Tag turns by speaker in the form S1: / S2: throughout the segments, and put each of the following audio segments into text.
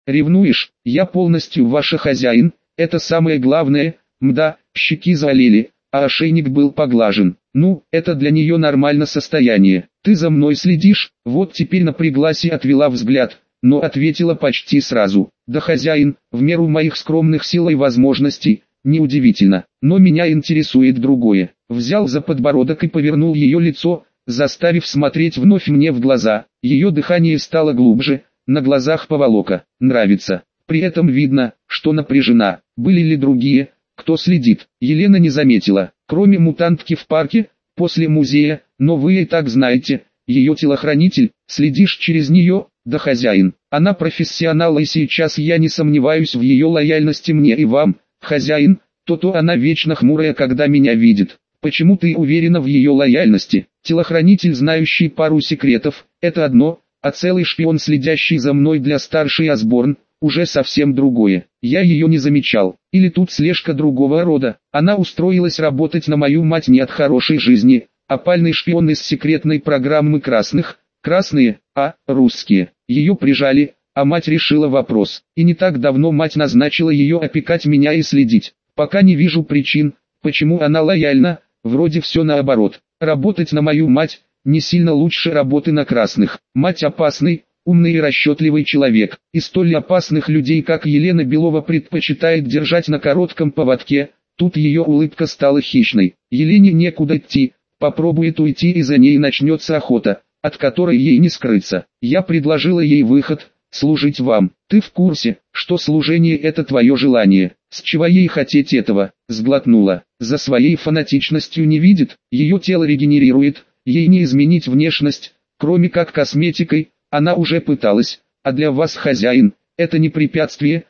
S1: Ревнуешь? Я полностью ваша хозяин, это самое главное. Мда, щеки заолели, а ошейник был поглажен. Ну, это для нее нормально состояние. Ты за мной следишь? Вот теперь напряглась и отвела взгляд, но ответила почти сразу. Да, хозяин, в меру моих скромных сил и возможностей. Неудивительно, но меня интересует другое. Взял за подбородок и повернул ее лицо, заставив смотреть вновь мне в глаза. Ее дыхание стало глубже, на глазах поволока. Нравится. При этом видно, что напряжена. Были ли другие, кто следит? Елена не заметила. Кроме мутантки в парке, после музея, но вы и так знаете, ее телохранитель, следишь через нее, да, хозяин. Она профессионал, и сейчас я не сомневаюсь в ее лояльности мне и вам, хозяин. То она вечно хмурая, когда меня видит. Почему ты уверена в ее лояльности? Телохранитель, знающий пару секретов, это одно, а целый шпион, следящий за мной для старшей Осборн, уже совсем другое. Я ее не замечал. Или тут слежка другого рода. Она устроилась работать на мою мать не от хорошей жизни. Опальный шпион из секретной программы красных. Красные, а русские. Ее прижали, а мать решила вопрос. И не так давно мать назначила ее опекать меня и следить. Пока не вижу причин, почему она лояльна. Вроде все наоборот. Работать на мою мать не сильно лучше работы на красных. Мать опасный, умный и расчетливый человек, и столь опасных людей, как Елена Белова, предпочитает держать на коротком поводке. Тут ее улыбка стала хищной. Елене некуда идти, попробует уйти, и за ней начнется охота, от которой ей не скрыться. Я предложила ей выход: служить вам. Ты в курсе, что служение — это твое желание? С чего ей хотеть этого? Сглотнула. За своей фанатичностью не видит, ее тело регенерирует, ей не изменить внешность, кроме как косметикой. Она уже пыталась, а для вас, хозяин, это не препятствие.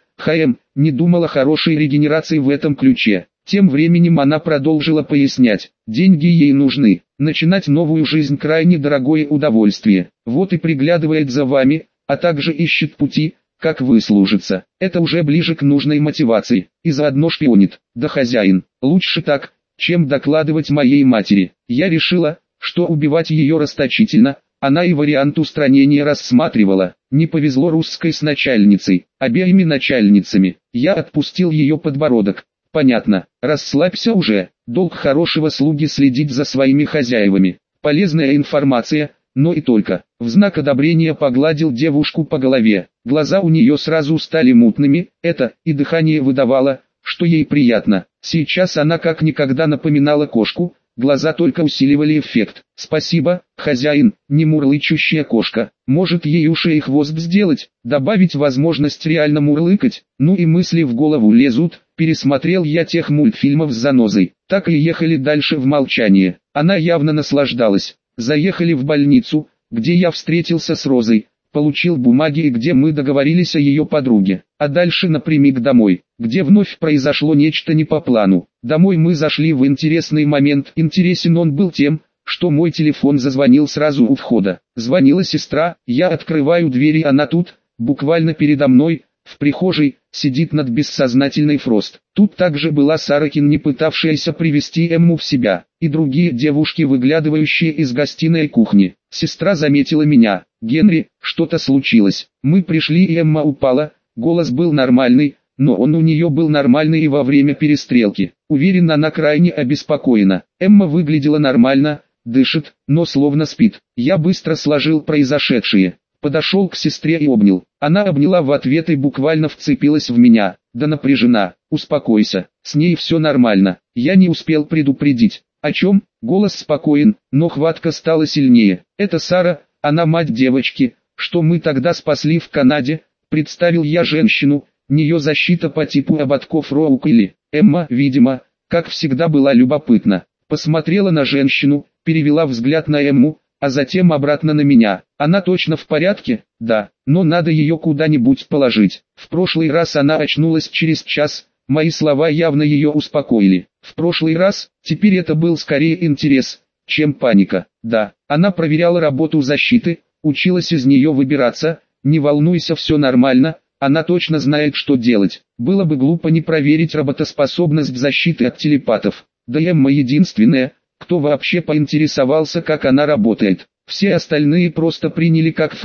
S1: Не думала хорошей регенерации в этом ключе. Тем временем она продолжила пояснять. Деньги ей нужны. Начинать новую жизнь крайне дорогое удовольствие. Вот и приглядывает за вами, а также ищет пути, как выслужиться. Это уже ближе к нужной мотивации. И заодно шпионит. Да, хозяин, лучше так, чем докладывать моей матери. Я решила, что убивать ее расточительно. Она и вариант устранения рассматривала. Не повезло русской с начальницей, обеими начальницами. Я отпустил ее подбородок. Понятно, расслабься уже. Долг хорошего слуги — следить за своими хозяевами. Полезная информация, но и только. В знак одобрения погладил девушку по голове. Глаза у нее сразу стали мутными, и дыхание выдавало, что ей приятно. Сейчас она как никогда напоминала кошку. Глаза только усиливали эффект. Спасибо, хозяин, не мурлычущая кошка. Может, ей уши и хвост сделать, добавить возможность реально мурлыкать? Ну и мысли в голову лезут. Пересмотрел я тех мультфильмов с занозой. Так и ехали дальше в молчании. Она явно наслаждалась. Заехали в больницу, где я встретился с Розой. Получил бумаги, и где мы договорились о ее подруге. А дальше напрямик домой, где вновь произошло нечто не по плану. Домой мы зашли в интересный момент. Интересен он был тем, что мой телефон зазвонил сразу у входа. Звонила сестра, я открываю дверь, и она тут, буквально передо мной, в прихожей, сидит над бессознательной Фрост. Тут также была Саракин, не пытавшаяся привести Эмму в себя, и другие девушки, выглядывающие из гостиной кухни. Сестра заметила меня. «Генри, что-то случилось?» Мы пришли, и Эмма упала. Голос был нормальный, но он у нее был нормальный и во время перестрелки. Уверен, она крайне обеспокоена. Эмма выглядела нормально, дышит, но словно спит. Я быстро сложил произошедшее. Подошел к сестре и обнял. Она обняла в ответ и буквально вцепилась в меня. Да напряжена. Успокойся, с ней все нормально. Я не успел предупредить. О чем? Голос спокоен, но хватка стала сильнее. Это Сара, она мать девочки, что мы тогда спасли в Канаде. Представил я женщину, нее защита по типу ободков Роукли. Эмма, видимо, как всегда, была любопытна. Посмотрела на женщину, перевела взгляд на Эмму, а затем обратно на меня. Она точно в порядке? Да, но надо ее куда-нибудь положить. В прошлый раз она очнулась через час. Мои слова явно ее успокоили. В прошлый раз, теперь это был скорее интерес, чем паника. Да, она проверяла работу защиты, училась из нее выбираться. Не волнуйся, все нормально, она точно знает, что делать. Было бы глупо не проверить работоспособность защиты от телепатов. Да Эмма единственная, кто вообще поинтересовался, как она работает. Все остальные просто приняли как факт,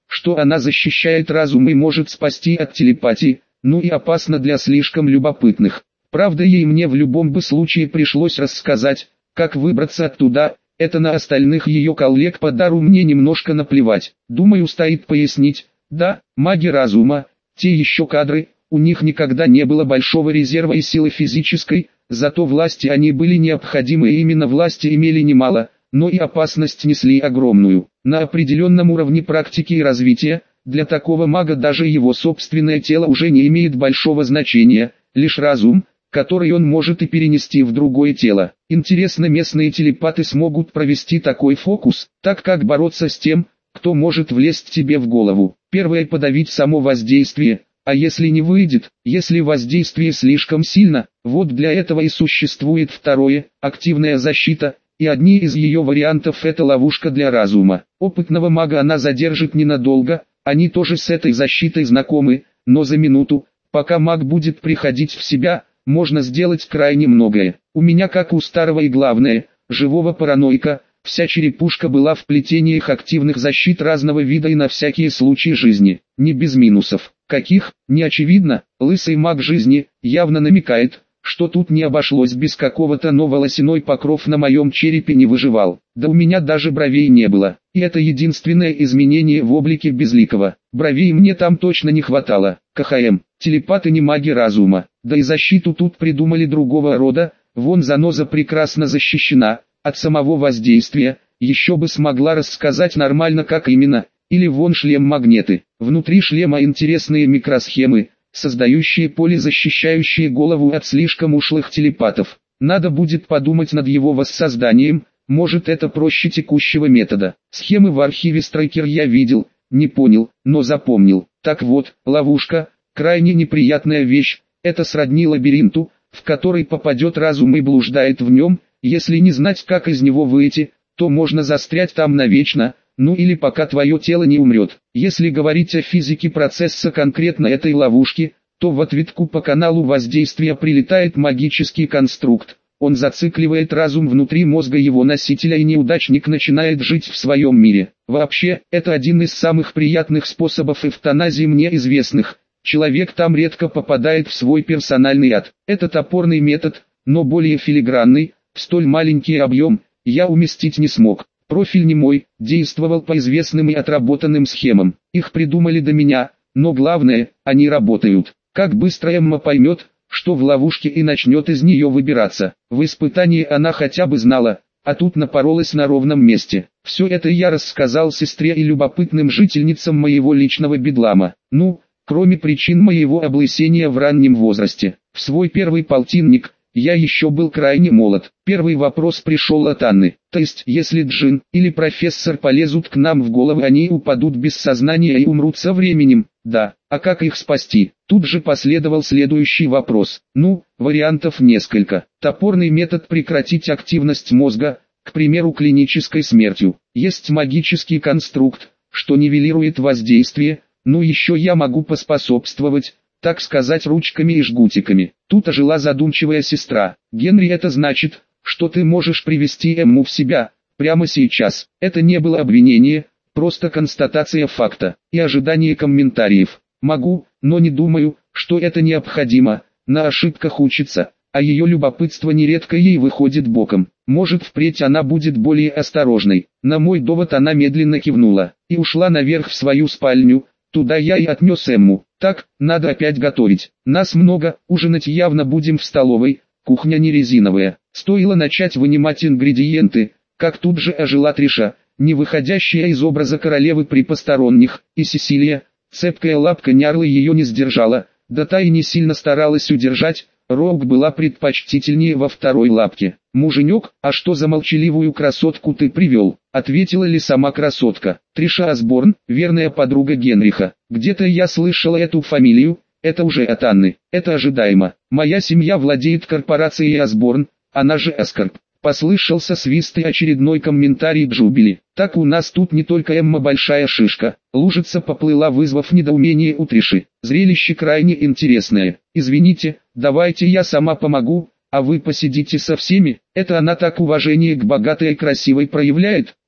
S1: что она защищает разум и может спасти от телепатии, ну и опасно для слишком любопытных. Правда, ей мне в любом бы случае пришлось рассказать, как выбраться оттуда. Это на остальных ее коллег по дару мне немножко наплевать. Думаю, стоит пояснить. Да, маги разума, те еще кадры, у них никогда не было большого резерва и силы физической, зато власти они были необходимы, и именно власти имели немало, но и опасность несли огромную. На определенном уровне практики и развития, для такого мага даже его собственное тело уже не имеет большого значения, лишь разум, который он может и перенести в другое тело. Интересно, местные телепаты смогут провести такой фокус, так как бороться с тем, кто может влезть тебе в голову. Первое — подавить само воздействие, а если не выйдет, если воздействие слишком сильно, вот для этого и существует второе — активная защита, и одни из ее вариантов — это ловушка для разума. Опытного мага она задержит ненадолго, они тоже с этой защитой знакомы, но за минуту, пока маг будет приходить в себя, можно сделать крайне многое. У меня, как у старого и главное, живого параноика, вся черепушка была в плетениях активных защит разного вида и на всякие случаи жизни. Не без минусов. Каких, не очевидно. Лысый маг жизни явно намекает, что тут не обошлось без какого-то, но волосяной покров на моем черепе не выживал. Да у меня даже бровей не было. И это единственное изменение в облике Безликого. Бровей мне там точно не хватало. КХМ. Телепаты не маги разума. Да и защиту тут придумали другого рода. Вон заноза прекрасно защищена от самого воздействия. Еще бы смогла рассказать нормально, как именно. Или вон шлем-магнеты. Внутри шлема интересные микросхемы, создающие поле, защищающие голову от слишком ушлых телепатов. Надо будет подумать над его воссозданием, может это проще текущего метода. Схемы в архиве Страйкер я видел, не понял, но запомнил. Так вот, ловушка, крайне неприятная вещь, это сродни лабиринту, в который попадет разум и блуждает в нем. Если не знать, как из него выйти, то можно застрять там навечно. Ну или пока твое тело не умрет. Если говорить о физике процесса конкретно этой ловушки, то в ответку по каналу воздействия прилетает магический конструкт. Он зацикливает разум внутри мозга его носителя, и неудачник начинает жить в своем мире. Вообще, это один из самых приятных способов эвтаназии мне известных. Человек там редко попадает в свой персональный ад. Это топорный метод, но более филигранный. В столь маленький объем я уместить не смог. Профиль не мой, действовал по известным и отработанным схемам. Их придумали до меня, но главное, они работают. Как быстро Эмма поймет, что в ловушке, и начнет из нее выбираться. В испытании она хотя бы знала, а тут напоролась на ровном месте. Все это я рассказал сестре и любопытным жительницам моего личного бедлама. Ну, кроме причин моего облысения в раннем возрасте. В свой первый полтинник я еще был крайне молод. Первый вопрос пришел от Анны. То есть, если Джин или профессор полезут к нам в головы, они упадут без сознания и умрут со временем? Да. А как их спасти? Тут же последовал следующий вопрос. Ну, вариантов несколько. Топорный метод — прекратить активность мозга, к примеру, клинической смертью. Есть магический конструкт, что нивелирует воздействие. Ну еще я могу поспособствовать, так сказать, ручками и жгутиками. Тут ожила задумчивая сестра. Генри, это значит, что ты можешь привести Эмму в себя, прямо сейчас. Это не было обвинение, просто констатация факта и ожидание комментариев. Могу, но не думаю, что это необходимо. На ошибках учится, а ее любопытство нередко ей выходит боком. Может, впредь она будет более осторожной. На мой довод она медленно кивнула и ушла наверх в свою спальню. Туда я и отнес Эмму. Так, надо опять готовить. Нас много, ужинать явно будем в столовой, кухня не резиновая. Стоило начать вынимать ингредиенты, как тут же ожила Триша, не выходящая из образа королевы при посторонних, и Сесилия, цепкая лапка Нярлы ее не сдержала, да та и не сильно старалась удержать. Роук была предпочтительнее во второй лапке. «Муженек, а что за молчаливую красотку ты привел?» — ответила ли сама красотка. Триша Осборн, верная подруга Генриха. Где-то я слышала эту фамилию, это уже от Анны. Это ожидаемо. Моя семья владеет корпорацией Осборн, она же Эскорп. Послышался свист и очередной комментарий Джубили. Так у нас тут не только Эмма большая шишка. Лужица поплыла, вызвав недоумение у Триши. Зрелище крайне интересное. Извините, давайте я сама помогу, а вы посидите со всеми. Это она так уважение к богатой и красивой проявляет.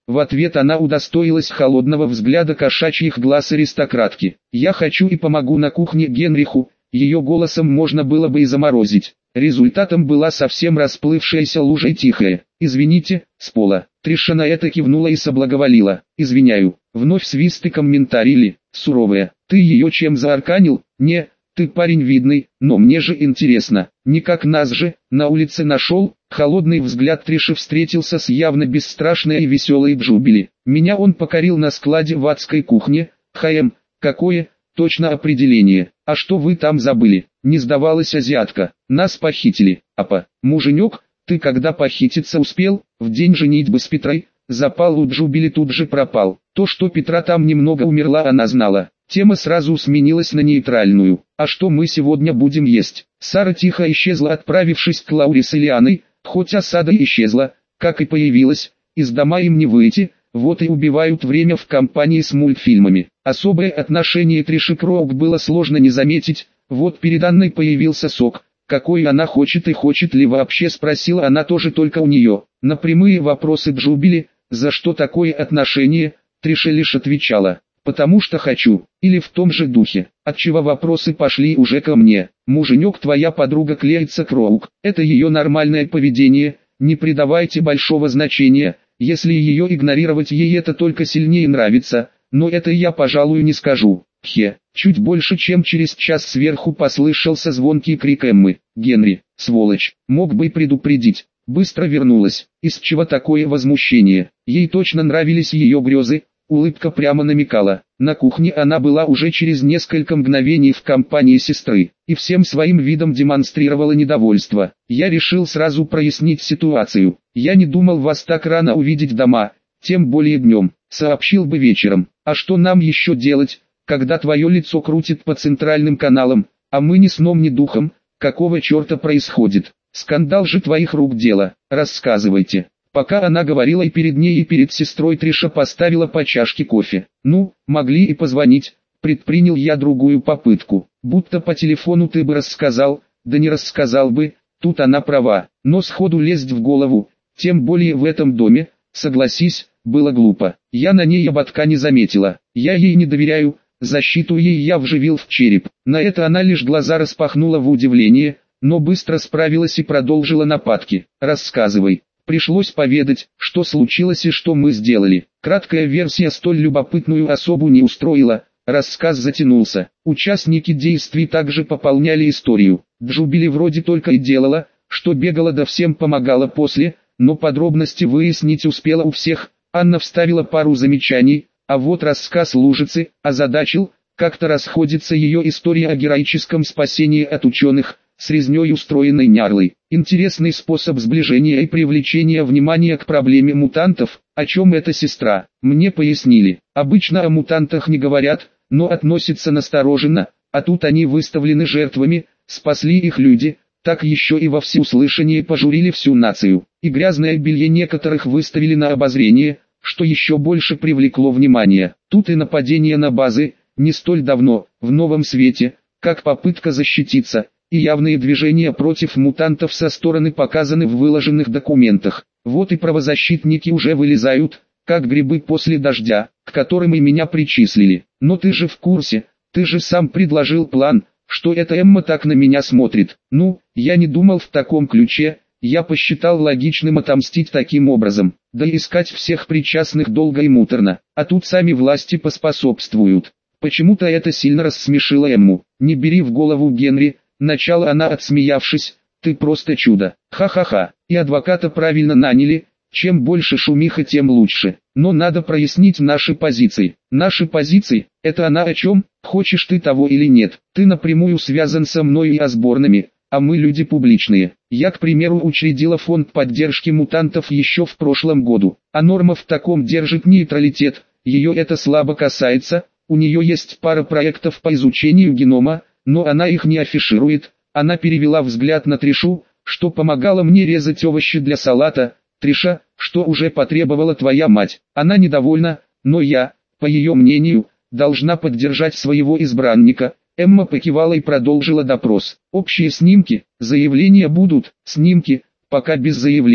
S1: В ответ она удостоилась холодного взгляда кошачьих глаз аристократки. «Я хочу и помогу на кухне Генриху», ее голосом можно было бы и заморозить. Результатом была совсем расплывшаяся лужа и тихая «Извините», с пола. Триша на это кивнула и соблаговолила. «Извиняю». Вновь свист и комментарий суровая. «Ты ее чем заарканил?» «Не, ты парень видный, но мне же интересно. Никак нас же, на улице нашел?» Холодный взгляд Триши встретился с явно бесстрашной и веселой Джубили. «Меня он покорил на складе в адской кухне». Какое точно определение. А что вы там забыли? Не сдавалась азиатка. Нас похитили. Апа, муженек, ты когда похититься успел? В день женитьбы с Петрой. Запал у Джубили тут же пропал. То, что Петра там немного умерла, она знала. Тема сразу сменилась на нейтральную. А что мы сегодня будем есть? Сара тихо исчезла, отправившись к Лауре с Ильяной, хоть осада исчезла, как и появилась. Из дома им не выйти, вот и убивают время в компании с мультфильмами. Особое отношение Триши к Роук было сложно не заметить. Вот перед Анной появился сок. Какой она хочет и хочет ли вообще, спросила она тоже только у нее. На прямые вопросы Джубили, за что такое отношение, Триша лишь отвечала: «Потому что хочу», или в том же духе, отчего вопросы пошли уже ко мне. «Муженек, твоя подруга клеится к Роук, это ее нормальное поведение, не придавайте большого значения, если ее игнорировать, ей это только сильнее нравится, но это я, пожалуй, не скажу». Чуть больше чем через час сверху послышался звонкий крик Эммы. «Генри, сволочь, мог бы и предупредить». Быстро вернулась. Из чего такое возмущение? Ей точно нравились ее грезы. Улыбка прямо намекала. На кухне она была уже через несколько мгновений в компании сестры, и всем своим видом демонстрировала недовольство. «Я решил сразу прояснить ситуацию. Я не думал вас так рано увидеть дома, тем более днем. Сообщил бы вечером. А что нам еще делать, когда твое лицо крутит по центральным каналам, а мы ни сном ни духом? Какого черта происходит? Скандал же твоих рук дело. Рассказывайте». Пока она говорила, и перед ней, и перед сестрой Триша поставила по чашке кофе. «Ну, могли и позвонить», предпринял я другую попытку. «Будто по телефону ты бы рассказал». «Да не рассказал бы, тут она права, но сходу лезть в голову, тем более в этом доме, согласись, было глупо. Я на ней ободка не заметила, я ей не доверяю, защиту ей я вживил в череп». На это она лишь глаза распахнула в удивление, но быстро справилась и продолжила нападки. «Рассказывай». Пришлось поведать, что случилось и что мы сделали. Краткая версия столь любопытную особу не устроила, рассказ затянулся. Участники действий также пополняли историю. Джубили вроде только и делала, что бегала да всем помогала после, но подробности выяснить успела у всех. Анна вставила пару замечаний, а вот рассказ Лужицы озадачил, как-то расходится ее история о героическом спасении от ученых, с резней устроенной Нярлой. Интересный способ сближения и привлечения внимания к проблеме мутантов. О чем эта сестра? Мне пояснили. Обычно о мутантах не говорят, но относятся настороженно, а тут они выставлены жертвами, спасли их люди, так еще и во всеуслышание пожурили всю нацию. И грязное белье некоторых выставили на обозрение, что еще больше привлекло внимание. Тут и нападение на базы, не столь давно, в новом свете, как попытка защититься, и явные движения против мутантов со стороны показаны в выложенных документах. Вот и правозащитники уже вылезают, как грибы после дождя, к которым и меня причислили. Но ты же в курсе, ты же сам предложил план, что эта Эмма так на меня смотрит. Ну, я не думал в таком ключе, я посчитал логичным отомстить таким образом, да искать всех причастных долго и муторно, а тут сами власти поспособствуют. Почему-то это сильно рассмешило Эмму. Не бери в голову, Генри. Начала она, отсмеявшись: «Ты просто чудо, ха-ха-ха, и адвоката правильно наняли, чем больше шумиха, тем лучше, но надо прояснить наши позиции». «Наши позиции, это она о чем? Хочешь ты того или нет? Ты напрямую связан со мной и Осборнами, а мы люди публичные. Я, к примеру, учредила фонд поддержки мутантов еще в прошлом году, а Норма в таком держит нейтралитет, ее это слабо касается, у нее есть пара проектов по изучению генома, но она их не афиширует». Она перевела взгляд на Тришу, что помогала мне резать овощи для салата. «Триша, что уже потребовала твоя мать?» Она недовольна, но я, по ее мнению, должна поддержать своего избранника. Эмма покивала и продолжила допрос. «Общие снимки, заявления будут, снимки, пока без заявлений,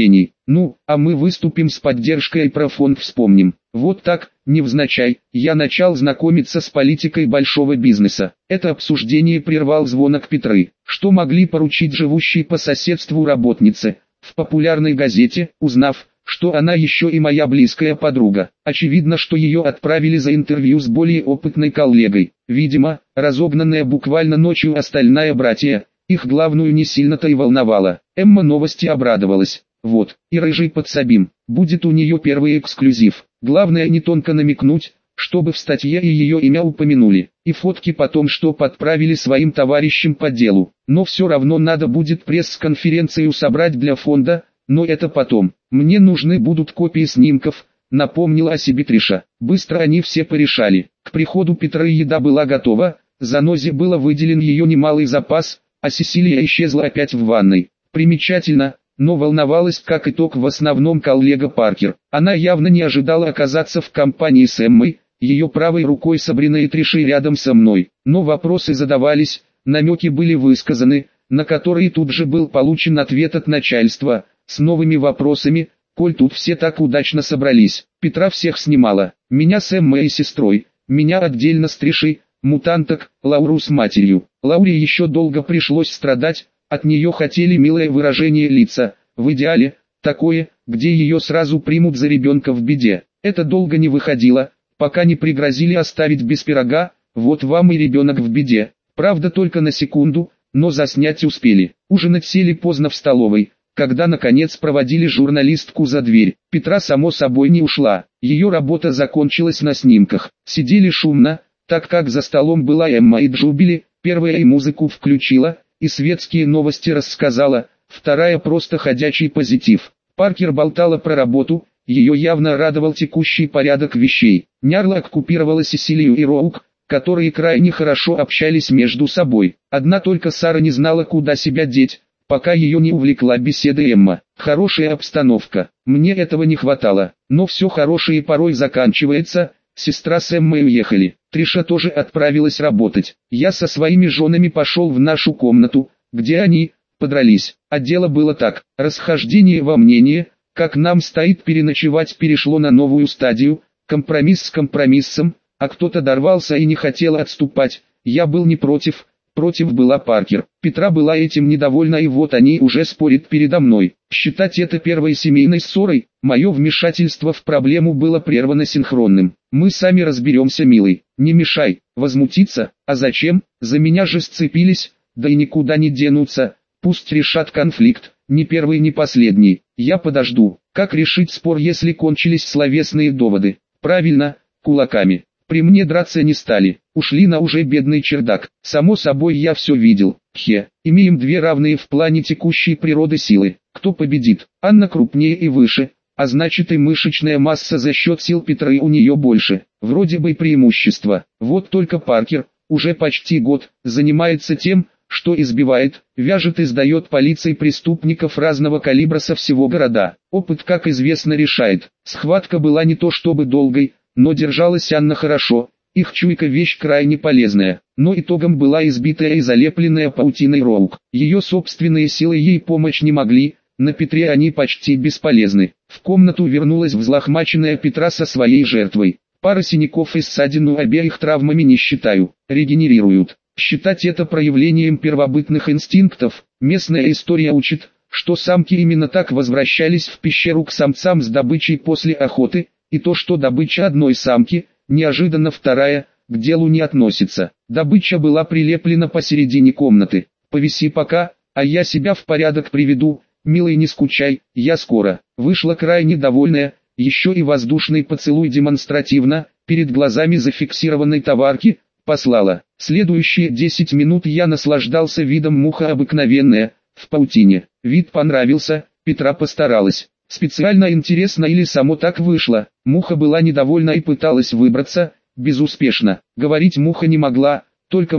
S1: Ну, а мы выступим с поддержкой и про фонд вспомним. Вот так, невзначай, я начал знакомиться с политикой большого бизнеса. Это обсуждение прервал звонок Петры. Что могли поручить живущей по соседству работнице? В популярной газете, узнав, что она еще и моя близкая подруга. Очевидно, что ее отправили за интервью с более опытной коллегой. Видимо, разогнанная буквально ночью остальная братья, их главную не сильно-то и волновала. Эмма новости обрадовалась. Вот, и рыжий подсобим, будет у нее первый эксклюзив. Главное не тонко намекнуть, чтобы в статье и ее имя упомянули, и фотки потом что подправили своим товарищам по делу. Но все равно надо будет пресс-конференцию собрать для фонда, но это потом. Мне нужны будут копии снимков, напомнила о себе Триша. Быстро они все порешали. К приходу Петры еда была готова, Занозе было выделен ее немалый запас, а Сесилия исчезла опять в ванной. Примечательно, но волновалась как итог в основном коллега Паркер. Она явно не ожидала оказаться в компании с Эммой, ее правой рукой Сабриной и Тришей рядом со мной. Но вопросы задавались, намеки были высказаны, на которые тут же был получен ответ от начальства, с новыми вопросами, коль тут все так удачно собрались. Петра всех снимала, меня с Эммой и сестрой, меня отдельно с Тришей, мутанток, Лауру с матерью. Лауре еще долго пришлось страдать, от нее хотели милое выражение лица, в идеале, такое, где ее сразу примут за ребенка в беде. Это долго не выходило, пока не пригрозили оставить без пирога, вот вам и ребенок в беде. Правда только на секунду, но заснять успели. Ужинать сели поздно в столовой, когда наконец проводили журналистку за дверь. Петра само собой не ушла, ее работа закончилась на снимках. Сидели шумно, так как за столом была Эмма и Джубили, первая и музыку включила, и светские новости рассказала, вторая просто ходячий позитив. Паркер болтала про работу, ее явно радовал текущий порядок вещей. Нярла оккупировала Сесилию и Роук, которые крайне хорошо общались между собой. Одна только Сара не знала, куда себя деть, пока ее не увлекла беседа Эмма. Хорошая обстановка, мне этого не хватало, но все хорошее порой заканчивается. Сестра с Эммой уехали, Триша тоже отправилась работать. Я со своими женами пошел в нашу комнату, где они подрались. А дело было так, расхождение во мнении, как нам стоит переночевать, перешло на новую стадию, компромисс с компромиссом, а кто-то дорвался и не хотел отступать. Я был не против, против была Паркер. Петра была этим недовольна, и вот они уже спорят передо мной. Считать это первой семейной ссорой, мое вмешательство в проблему было прервано синхронным. Мы сами разберемся, милый, не мешай. Возмутиться, а зачем, за меня же сцепились, да и никуда не денутся, пусть решат конфликт, ни первый, ни последний. Я подожду. Как решить спор, если кончились словесные доводы? Правильно, кулаками. При мне драться не стали, ушли на уже бедный чердак. Само собой, я все видел. Имеем две равные в плане текущей природы силы. Кто победит? Анна крупнее и выше, а значит и мышечная масса за счет сил Петры у нее больше. Вроде бы преимущество. Вот только Паркер, уже почти год, занимается тем, что избивает, вяжет и сдает полиции преступников разного калибра со всего города. Опыт, как известно, решает. Схватка была не то чтобы долгой, но держалась Анна хорошо, их чуйка вещь крайне полезная, но итогом была избитая и залепленная паутиной Роук. Ее собственные силы ей помочь не могли, на Петре они почти бесполезны. В комнату вернулась взлохмаченная Петра со своей жертвой. Пара синяков и ссадин, у обеих травмами не считаю, регенерируют. Считать это проявлением первобытных инстинктов, местная история учит, что самки именно так возвращались в пещеру к самцам с добычей после охоты, и то, что добыча одной самки, неожиданно вторая, к делу не относится. Добыча была прилеплена посередине комнаты. Повиси пока, а я себя в порядок приведу, милый, не скучай, я скоро. Вышла крайне довольная, еще и воздушный поцелуй демонстративно, перед глазами зафиксированной товарки, послала. Следующие 10 минут я наслаждался видом, муха обыкновенная, в паутине. Вид понравился, Петра постаралась. Специально интересно или само так вышло, муха была недовольна и пыталась выбраться, безуспешно. Говорить муха не могла, только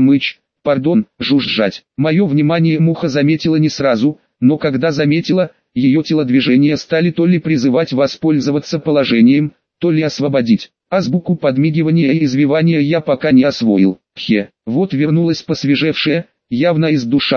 S1: жужжать. Мое внимание муха заметила не сразу, но когда заметила, ее телодвижения стали то ли призывать воспользоваться положением, то ли освободить. Азбуку подмигивания и извивания я пока не освоил. Вот вернулась посвежевшая, явно из душа,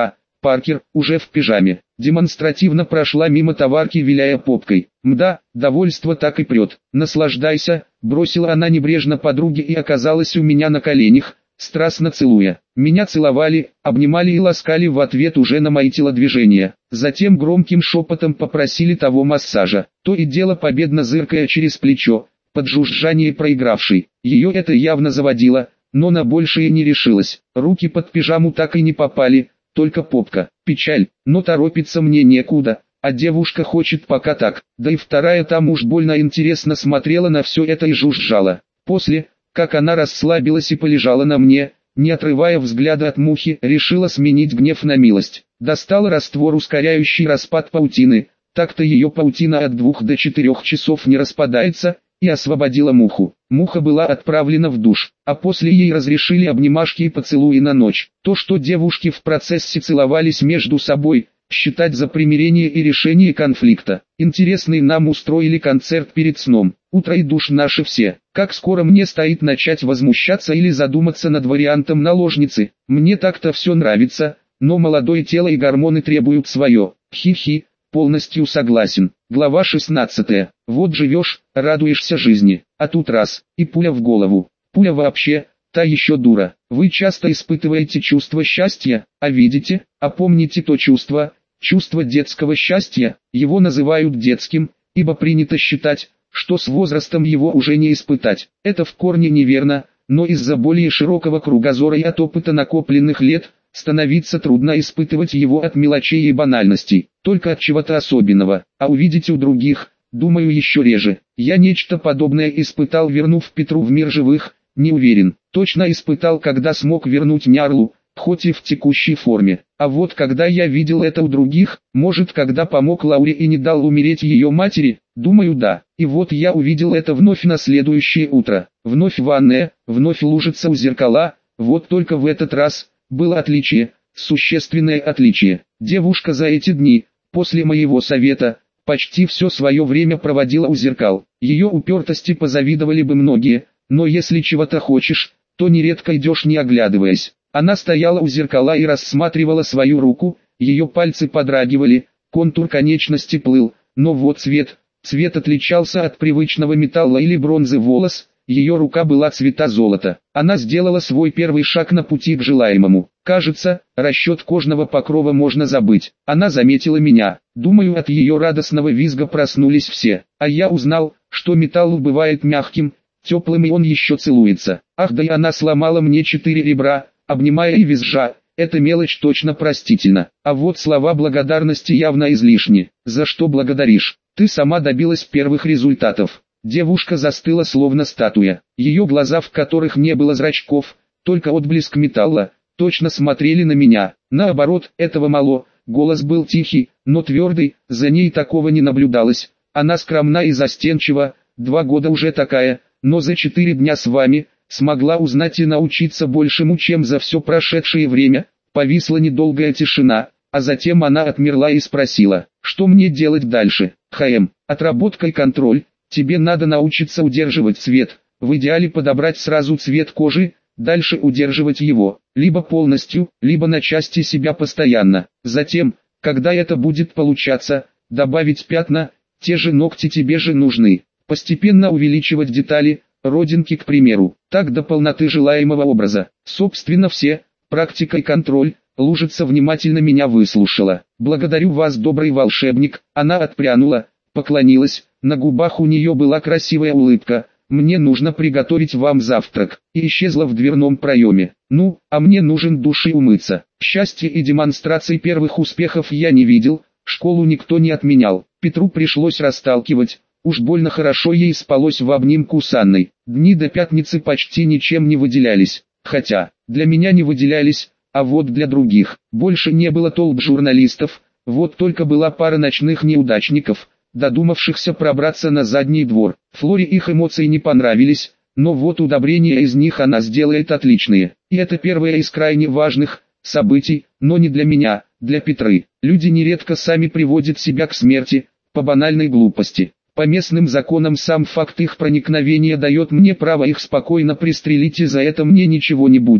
S1: Паркер, уже в пижаме, демонстративно прошла мимо товарки, виляя попкой. «Мда, довольство так и прет. Наслаждайся», — бросила она небрежно подруге и оказалась у меня на коленях, страстно целуя. Меня целовали, обнимали и ласкали в ответ уже на мои телодвижения. Затем громким шепотом попросили того массажа, то и дело победно зыркая через плечо, под жужжание проигравшей. Ее это явно заводило, но на большее не решилась. Руки под пижаму так и не попали, только попка. Печаль, но торопиться мне некуда, а девушка хочет пока так. Да и вторая там уж больно интересно смотрела на все это и жужжала. После, как она расслабилась и полежала на мне, не отрывая взгляда от мухи, решила сменить гнев на милость. Достала раствор, ускоряющий распад паутины, так-то ее паутина от 2 до 4 часов не распадается, и освободила муху. Муха была отправлена в душ, а после ей разрешили обнимашки и поцелуи на ночь. То, что девушки в процессе целовались между собой, считать за примирение и решение конфликта. Интересный нам устроили концерт перед сном. Утро и душ наши все. Как скоро мне стоит начать возмущаться или задуматься над вариантом наложницы. Мне так-то все нравится, но молодое тело и гормоны требуют свое. Хи-хи, полностью согласен. Глава 16. Вот живешь, радуешься жизни, а тут раз, и пуля в голову. Пуля вообще, та еще дура. Вы часто испытываете чувство счастья, а видите, а помните то чувство детского счастья, его называют детским, ибо принято считать, что с возрастом его уже не испытать. Это в корне неверно, но из-за более широкого кругозора и от опыта накопленных лет, становится трудно испытывать его от мелочей и банальностей, только от чего-то особенного, а увидеть у других, думаю, еще реже. Я нечто подобное испытал, вернув Петру в мир живых, не уверен, точно испытал, когда смог вернуть Нярлу, хоть и в текущей форме. А вот когда я видел это у других, может, когда помог Лауре и не дал умереть ее матери, думаю, да. И вот я увидел это вновь на следующее утро. Вновь ванная, вновь лужица у зеркала, вот только в этот раз было отличие, существенное отличие. Девушка за эти дни, после моего совета, почти все свое время проводила у зеркал. Ее упертости позавидовали бы многие, но если чего-то хочешь, то нередко идешь не оглядываясь. Она стояла у зеркала и рассматривала свою руку, ее пальцы подрагивали, контур конечности плыл, но вот цвет отличался от привычного металла или бронзы. Волос, ее рука была цвета золота. Она сделала свой первый шаг на пути к желаемому. Кажется, расчет кожного покрова можно забыть. Она заметила меня. Думаю, от ее радостного визга проснулись все. А я узнал, что металл бывает мягким, теплым, и он еще целуется. Ах, да и она сломала мне 4 ребра, обнимая и визжа. Эта мелочь точно простительна. А вот слова благодарности явно излишни. За что благодаришь? Ты сама добилась первых результатов. Девушка застыла словно статуя. Ее глаза, в которых не было зрачков, только отблеск металла, точно смотрели на меня. Наоборот, этого мало. Голос был тихий, но твердый, за ней такого не наблюдалось. Она скромна и застенчива, 2 года уже такая, но за 4 дня с вами смогла узнать и научиться большему, чем за все прошедшее время. Повисла недолгая тишина, а затем она отмерла и спросила, что мне делать дальше. Отработка и контроль. Тебе надо научиться удерживать цвет, в идеале подобрать сразу цвет кожи, дальше удерживать его, либо полностью, либо на части себя постоянно. Затем, когда это будет получаться, добавить пятна, те же ногти тебе же нужны. Постепенно увеличивать детали, родинки, к примеру, так до полноты желаемого образа. Собственно все, практика и контроль. Лужица внимательно меня выслушала. Благодарю вас, добрый волшебник. Она отпрянула, поклонилась, на губах у нее была красивая улыбка. Мне нужно приготовить вам завтрак, и исчезла в дверном проеме. Ну, а мне нужен душ и умыться. Счастья и демонстраций первых успехов я не видел, школу никто не отменял. Петру пришлось расталкивать, уж больно хорошо ей спалось в обнимку с Анной. Дни до пятницы почти ничем не выделялись, хотя, для меня не выделялись, а вот для других. Больше не было толп журналистов, вот только была пара ночных неудачников, додумавшихся пробраться на задний двор. Флоре их эмоции не понравились, но вот удобрения из них она сделает отличные. И это первое из крайне важных событий, но не для меня, для Петры. Люди нередко сами приводят себя к смерти, по банальной глупости. По местным законам сам факт их проникновения дает мне право их спокойно пристрелить, и за это мне ничего не будет.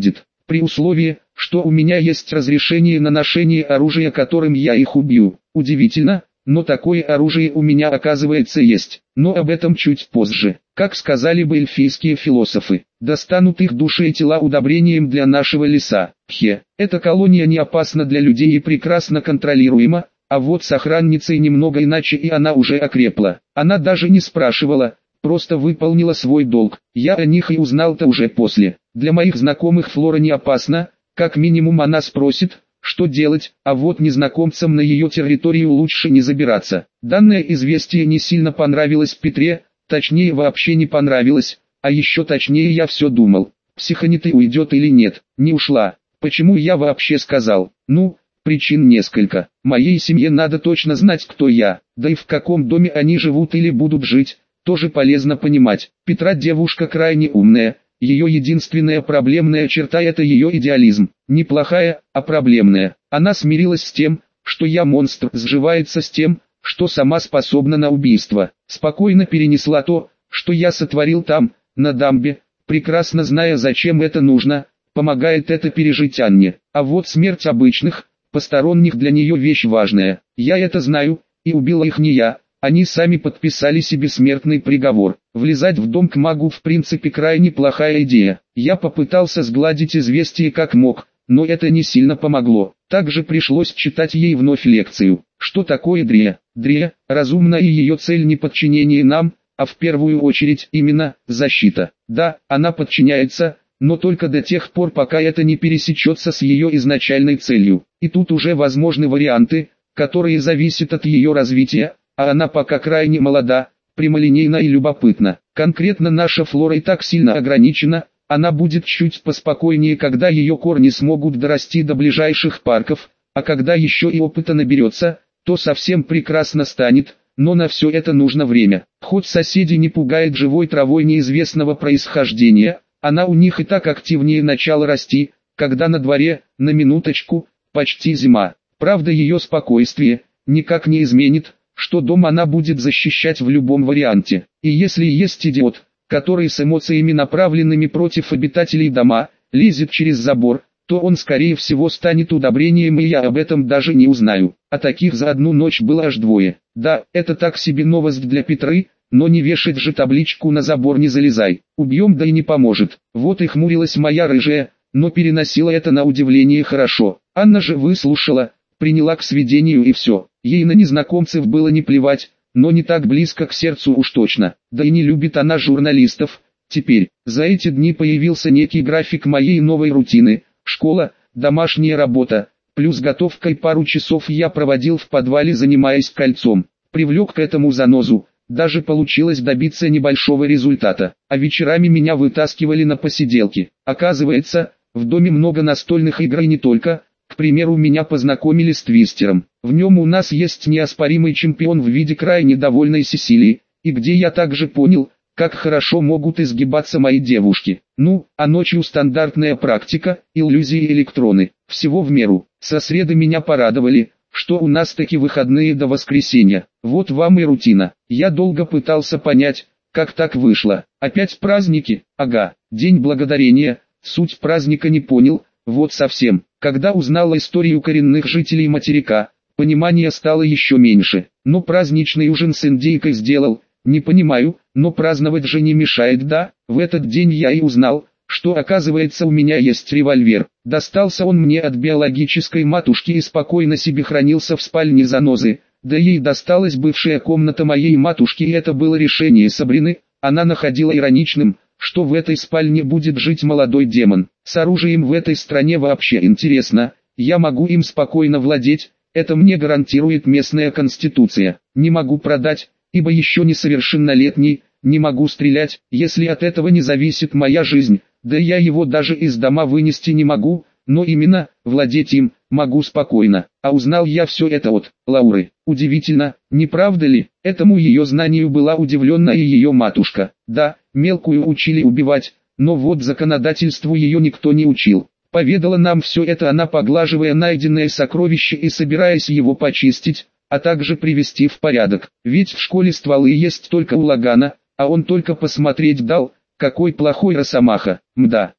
S1: при условии, что у меня есть разрешение на ношение оружия, которым я их убью. Удивительно, но такое оружие у меня оказывается есть. Но об этом чуть позже. Как сказали бы эльфийские философы, достанут их души и тела удобрением для нашего леса. Эта колония не опасна для людей и прекрасно контролируема, а вот с охранницей немного иначе, и она уже окрепла. Она даже не спрашивала, просто выполнила свой долг. Я о них и узнал-то уже после. Для моих знакомых Флора не опасна, как минимум она спросит, что делать, а вот незнакомцам на ее территорию лучше не забираться. Данное известие не сильно понравилось Петре, точнее вообще не понравилось, а еще точнее я все думал, психониты уйдет или нет. Не ушла. Почему я вообще сказал? Ну, причин несколько. Моей семье надо точно знать, кто я, да и в каком доме они живут или будут жить, тоже полезно понимать. Петра девушка крайне умная. Ее единственная проблемная черта — это ее идеализм. Неплохая, а проблемная. Она смирилась с тем, что я монстр, сживается с тем, что сама способна на убийство. Спокойно перенесла то, что я сотворил там, на дамбе, прекрасно зная, зачем это нужно, помогает это пережить Анне. А вот смерть обычных, посторонних для нее вещь важная. Я это знаю, и убила их не я. Они сами подписали себе смертный приговор. Влезать в дом к магу в принципе крайне плохая идея. Я попытался сгладить известие как мог, но это не сильно помогло. Также пришлось читать ей вновь лекцию. Что такое Дрея? Дрея – разумная, и ее цель не подчинение нам, а в первую очередь именно защита. Да, она подчиняется, но только до тех пор, пока это не пересечется с ее изначальной целью. И тут уже возможны варианты, которые зависят от ее развития, а она пока крайне молода, прямолинейна и любопытна. Конкретно наша Флора и так сильно ограничена, она будет чуть поспокойнее, когда ее корни смогут дорасти до ближайших парков, а когда еще и опыта наберется, то совсем прекрасно станет, но на все это нужно время. Хоть соседи не пугает живой травой неизвестного происхождения, она у них и так активнее начала расти, когда на дворе, на минуточку, почти зима. Правда, ее спокойствие никак не изменит, что дом она будет защищать в любом варианте. И если есть идиот, который с эмоциями, направленными против обитателей дома, лезет через забор, то он скорее всего станет удобрением, и я об этом даже не узнаю. А таких за одну ночь было аж двое. Да, это так себе новость для Петры, но не вешать же табличку «на забор не залезай». Убьем, да и не поможет. Вот и хмурилась моя рыжая, но переносила это на удивление хорошо. Анна же выслушала, приняла к сведению и все. Ей на незнакомцев было не плевать, но не так близко к сердцу уж точно. Да и не любит она журналистов. Теперь, за эти дни появился некий график моей новой рутины. Школа, домашняя работа, плюс готовкой пару часов я проводил в подвале, занимаясь кольцом. Привлек к этому занозу, даже получилось добиться небольшого результата. А вечерами меня вытаскивали на посиделки. Оказывается, в доме много настольных игр и не только. К примеру, меня познакомили с Твистером. В нем у нас есть неоспоримый чемпион в виде крайне довольной Сесилии, и где я также понял, как хорошо могут изгибаться мои девушки. Ну, а ночью стандартная практика, иллюзии и электроны. Всего в меру. Со среды меня порадовали, что у нас таки выходные до воскресенья. Вот вам и рутина. Я долго пытался понять, как так вышло. Опять праздники? Ага, День Благодарения. Суть праздника не понял, вот совсем. Когда узнал историю коренных жителей материка, понимания стало еще меньше. Но праздничный ужин с индейкой сделал. Не понимаю, но праздновать же не мешает, да? В этот день я и узнал, что оказывается у меня есть револьвер. Достался он мне от биологической матушки и спокойно себе хранился в спальне занозы. Да ей досталась бывшая комната моей матушки, и это было решение Сабрины. Она находила ироничным, что в этой спальне будет жить молодой демон. С оружием в этой стране вообще интересно, я могу им спокойно владеть, это мне гарантирует местная конституция. Не могу продать, ибо еще несовершеннолетний, не могу стрелять, если от этого не зависит моя жизнь, да я его даже из дома вынести не могу, но именно, владеть им, могу спокойно. А узнал я все это от Лауры. Удивительно, не правда ли? Этому ее знанию была удивлена и ее матушка. Да, мелкую учили убивать, но вот законодательству ее никто не учил. Поведала нам все это она, поглаживая найденное сокровище и собираясь его почистить, а также привести в порядок. Ведь в школе стволы есть только у Лагана, а он только посмотреть дал, какой плохой росомаха. Мда,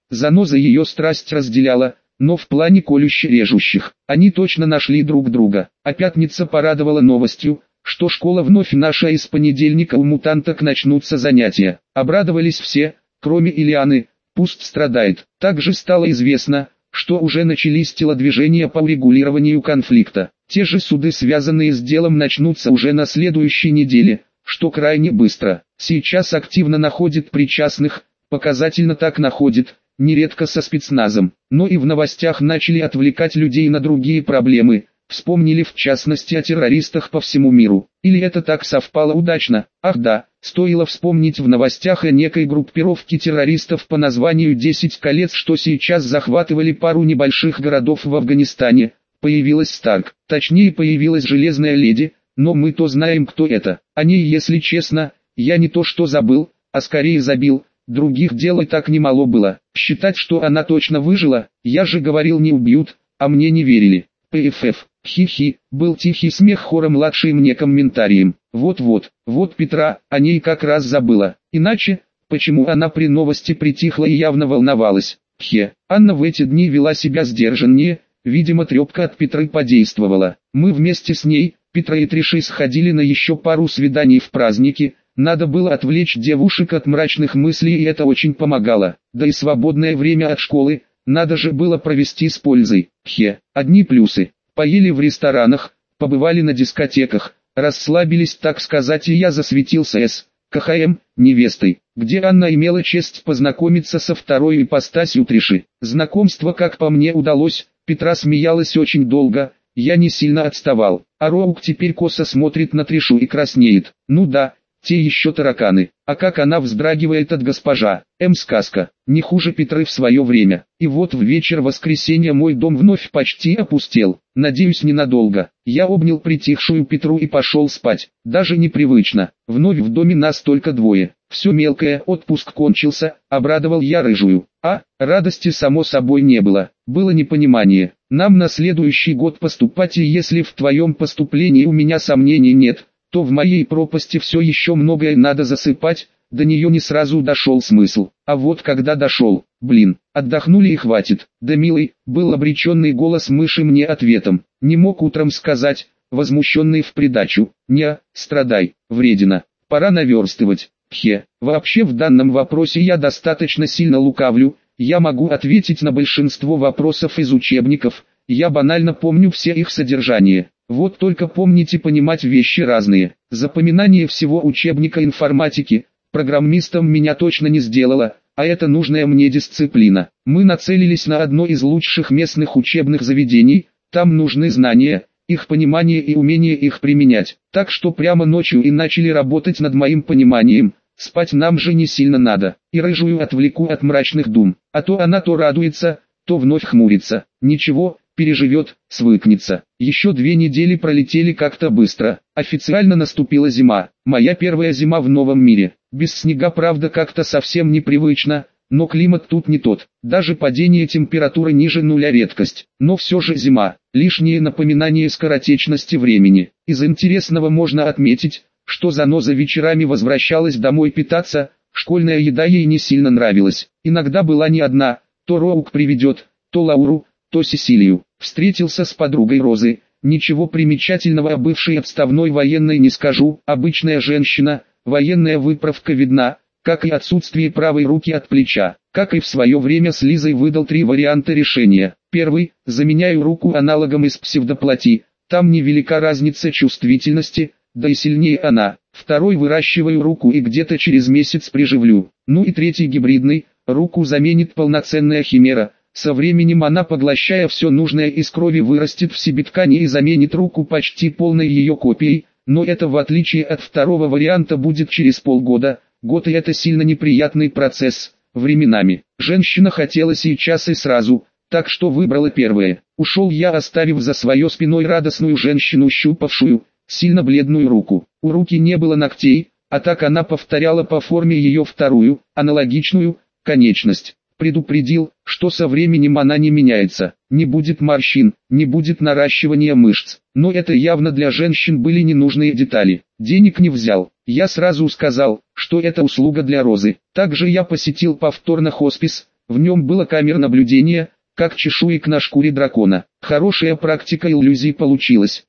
S1: Заноза ее страсть разделяла, но в плане колюще-режущих. Они точно нашли друг друга. А пятница порадовала новостью, что школа вновь наша, и с понедельника у мутанток начнутся занятия. Обрадовались все, кроме Ильяны, пусть страдает. Также стало известно, что уже начались телодвижения по урегулированию конфликта. Те же суды, связанные с делом, начнутся уже на следующей неделе, что крайне быстро. Сейчас активно находит причастных, показательно так находит, нередко со спецназом. Но и в новостях начали отвлекать людей на другие проблемы. Вспомнили в частности о террористах по всему миру. Или это так совпало удачно? Ах да, стоило вспомнить в новостях о некой группировке террористов по названию 10 колец, что сейчас захватывали пару небольших городов в Афганистане. Появилась Старк, точнее появилась Железная Леди, но мы-то знаем, кто это. О ней, если честно, я не то что забыл, а скорее забил. Других дел и так немало было. Считать, что она точно выжила, я же говорил, не убьют, а мне не верили. ПФФ, хи-хи, был тихий смех хора младший мне комментарием. Вот Петра, о ней как раз забыла. Иначе, почему она при новости притихла и явно волновалась? Анна в эти дни вела себя сдержаннее, видимо трепка от Петры подействовала. Мы вместе с ней, Петра и Тришей, сходили на еще пару свиданий в праздники. Надо было отвлечь девушек от мрачных мыслей, и это очень помогало. Да и свободное время от школы надо же было провести с пользой. Одни плюсы. Поели в ресторанах, побывали на дискотеках, расслабились, так сказать, и я засветился с КХМ, невестой, где Анна имела честь познакомиться со второй ипостасью Триши. Знакомство, как по мне, удалось. Петра смеялась очень долго, я не сильно отставал. А Роук теперь косо смотрит на Тришу и краснеет. Ну да, те еще тараканы. А как она вздрагивает от госпожа сказка, не хуже Петры в свое время. И вот в вечер воскресенья мой дом вновь почти опустел. Надеюсь, ненадолго. Я обнял притихшую Петру и пошел спать. Даже непривычно. Вновь в доме нас только двое. Все мелкое, отпуск кончился, обрадовал я рыжую. Радости само собой не было. Было непонимание. Нам на следующий год поступать, и если в твоем поступлении у меня сомнений нет, то в моей пропасти все еще многое надо засыпать. До нее не сразу дошел смысл. А вот когда дошел, отдохнули и хватит. Да, милый, был обреченный голос мыши мне ответом. Не мог утром сказать, возмущенный в придачу. Не, страдай, вредина. Пора наверстывать. Вообще в данном вопросе я достаточно сильно лукавлю. Я могу ответить на большинство вопросов из учебников. Я банально помню все их содержание. Вот только помнить и понимать вещи разные. Запоминание всего учебника информатики программистом меня точно не сделало, а это нужная мне дисциплина. Мы нацелились на одно из лучших местных учебных заведений, там нужны знания, их понимание и умение их применять. Так что прямо ночью и начали работать над моим пониманием. Спать нам же не сильно надо, и рыжую отвлеку от мрачных дум, а то она то радуется, то вновь хмурится. Ничего, переживет, свыкнется. Еще 2 недели пролетели как-то быстро. Официально наступила зима. Моя первая зима в новом мире. Без снега, правда, как-то совсем непривычно, но климат тут не тот. Даже падение температуры ниже нуля редкость. Но все же зима. Лишнее напоминание скоротечности времени. Из интересного можно отметить, что Заноза вечерами возвращалась домой питаться. Школьная еда ей не сильно нравилась. Иногда была не одна, то Роук приведет, то Лауру, то Сесилию. Встретился с подругой Розы. Ничего примечательного о бывшей отставной военной не скажу. Обычная женщина, военная выправка видна, как и отсутствие правой руки от плеча. Как и в свое время с Лизой выдал 3 варианта решения. Первый – заменяю руку аналогом из псевдоплоти. Там невелика разница чувствительности, да и сильнее она. Второй – выращиваю руку и где-то через месяц приживлю. Ну и третий – гибридный. Руку заменит полноценная химера. Со временем она, поглощая все нужное из крови, вырастет в себе ткани и заменит руку почти полной ее копией, но это, в отличие от второго варианта, будет через полгода. Год, и это сильно неприятный процесс. Временами женщина хотела сейчас и сразу, так что выбрала первое. Ушел я, оставив за своей спиной радостную женщину, щупавшую сильно бледную руку. У руки не было ногтей, а так она повторяла по форме ее вторую, аналогичную, конечность. Предупредил, что со временем она не меняется, не будет морщин, не будет наращивания мышц. Но это явно для женщин были ненужные детали. Денег не взял. Я сразу сказал, что это услуга для Розы. Также я посетил повторно хоспис, В нем было камер наблюдения, как чешуек на шкуре дракона. Хорошая практика иллюзий получилась.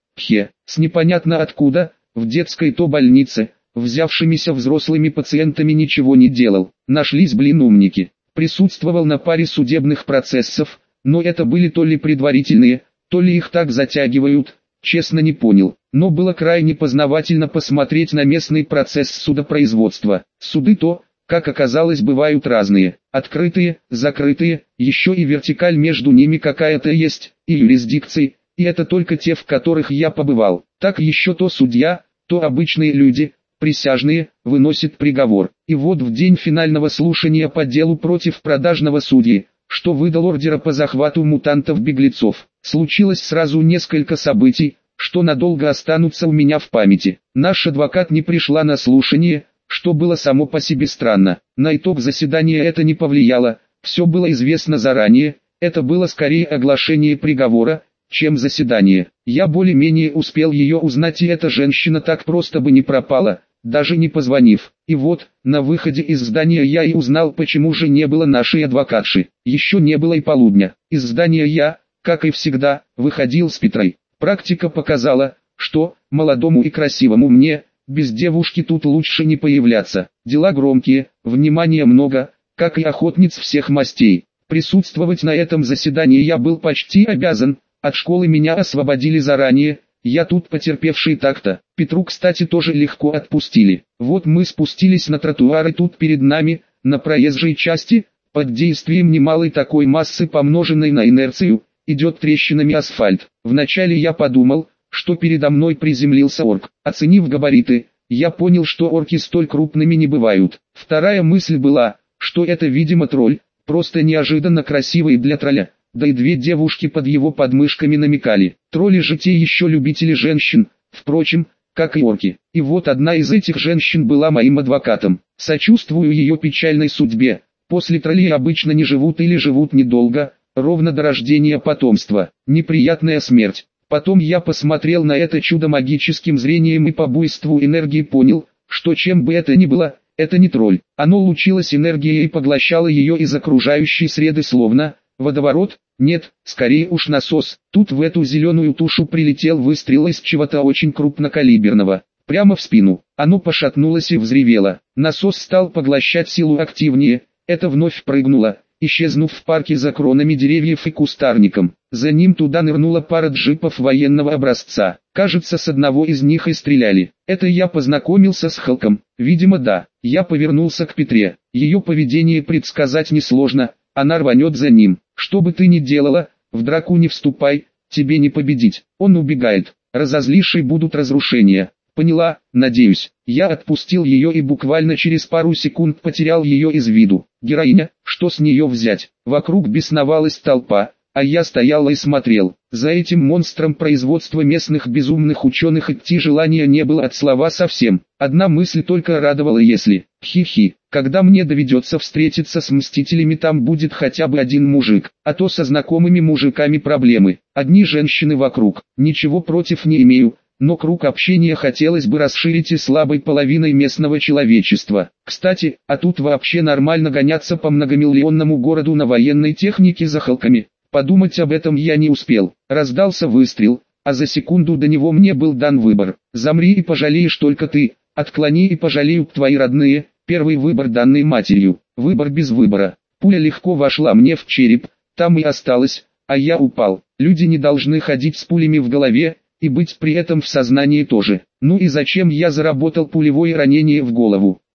S1: С непонятно откуда, в детской то больнице, взявшимися взрослыми пациентами ничего не делал. Нашлись умники. Присутствовал на паре судебных процессов, но это были то ли предварительные, то ли их так затягивают, честно не понял. Но было крайне познавательно посмотреть на местный процесс судопроизводства. Суды то, как оказалось, бывают разные. Открытые, закрытые, еще и вертикаль между ними какая-то есть, и юрисдикции, и это только те, в которых я побывал. Так еще то судья, то обычные люди, присяжные, выносят приговор. И вот в день финального слушания по делу против продажного судьи, что выдал ордера по захвату мутантов-беглецов, случилось сразу несколько событий, что надолго останутся у меня в памяти. Наш адвокат не пришла на слушание, что было само по себе странно. На итог заседания это не повлияло, все было известно заранее, это было скорее оглашение приговора, чем заседание. Я более-менее успел ее узнать, и эта женщина так просто бы не пропала, даже не позвонив. И вот, на выходе из здания я и узнал, почему же не было нашей адвокатши. Еще не было и полудня. Из здания я, как и всегда, выходил с Петрой. Практика показала, что, молодому и красивому мне, без девушки тут лучше не появляться. Дела громкие, внимания много, как и охотниц всех мастей. Присутствовать на этом заседании я был почти обязан, от школы меня освободили заранее, я тут потерпевший так-то. Петру, кстати, тоже легко отпустили. Вот мы спустились на тротуар, и тут перед нами, на проезжей части, под действием немалой такой массы, помноженной на инерцию, идет трещинами асфальт. Вначале я подумал, что передо мной приземлился орк. Оценив габариты, я понял, что орки столь крупными не бывают. Вторая мысль была, что это, видимо, тролль, просто неожиданно красивый для тролля. Да и две девушки под его подмышками намекали. Тролли же те еще любители женщин, впрочем, как и орки. И вот одна из этих женщин была моим адвокатом. Сочувствую ее печальной судьбе. После троллей обычно не живут или живут недолго, ровно до рождения потомства. Неприятная смерть. Потом я посмотрел на это чудо магическим зрением и по буйству энергии понял, что чем бы это ни было, это не тролль. Оно лучилось энергией и поглощало ее из окружающей среды словно водоворот. Нет, скорее уж насос. Тут в эту зеленую тушу прилетел выстрел из чего-то очень крупнокалиберного. Прямо в спину. Оно пошатнулось и взревело. Насос стал поглощать силу активнее. Это вновь прыгнуло, исчезнув в парке за кронами деревьев и кустарником. За ним туда нырнула пара джипов военного образца. Кажется, с одного из них и стреляли. Это я познакомился с Халком. Видимо, да. Я повернулся к Петре. Ее поведение предсказать несложно. Она рванет за ним. Что бы ты ни делала, в драку не вступай, тебе не победить. Он убегает. Разозлившей будут разрушения. Поняла, надеюсь. Я отпустил ее и буквально через пару секунд потерял ее из виду. Героиня, что с нее взять? Вокруг бесновалась толпа, а я стоял и смотрел. За этим монстром производства местных безумных ученых идти желания не было от слова совсем. Одна мысль только радовала, если, когда мне доведется встретиться с мстителями, там будет хотя бы один мужик, а то со знакомыми мужиками проблемы. Одни женщины вокруг, ничего против не имею, но круг общения хотелось бы расширить и слабой половиной местного человечества. Кстати, а тут вообще нормально гоняться по многомиллионному городу на военной технике за Халками. Подумать об этом я не успел. Раздался выстрел, а за секунду до него мне был дан выбор. Замри и пожалеешь только ты, отклони и пожалеют твои родные. Первый выбор, данный матерью, выбор без выбора. Пуля легко вошла мне в череп, там и осталась, а я упал. Люди не должны ходить с пулями в голове, и быть при этом в сознании тоже. Ну и зачем я заработал пулевое ранение в голову?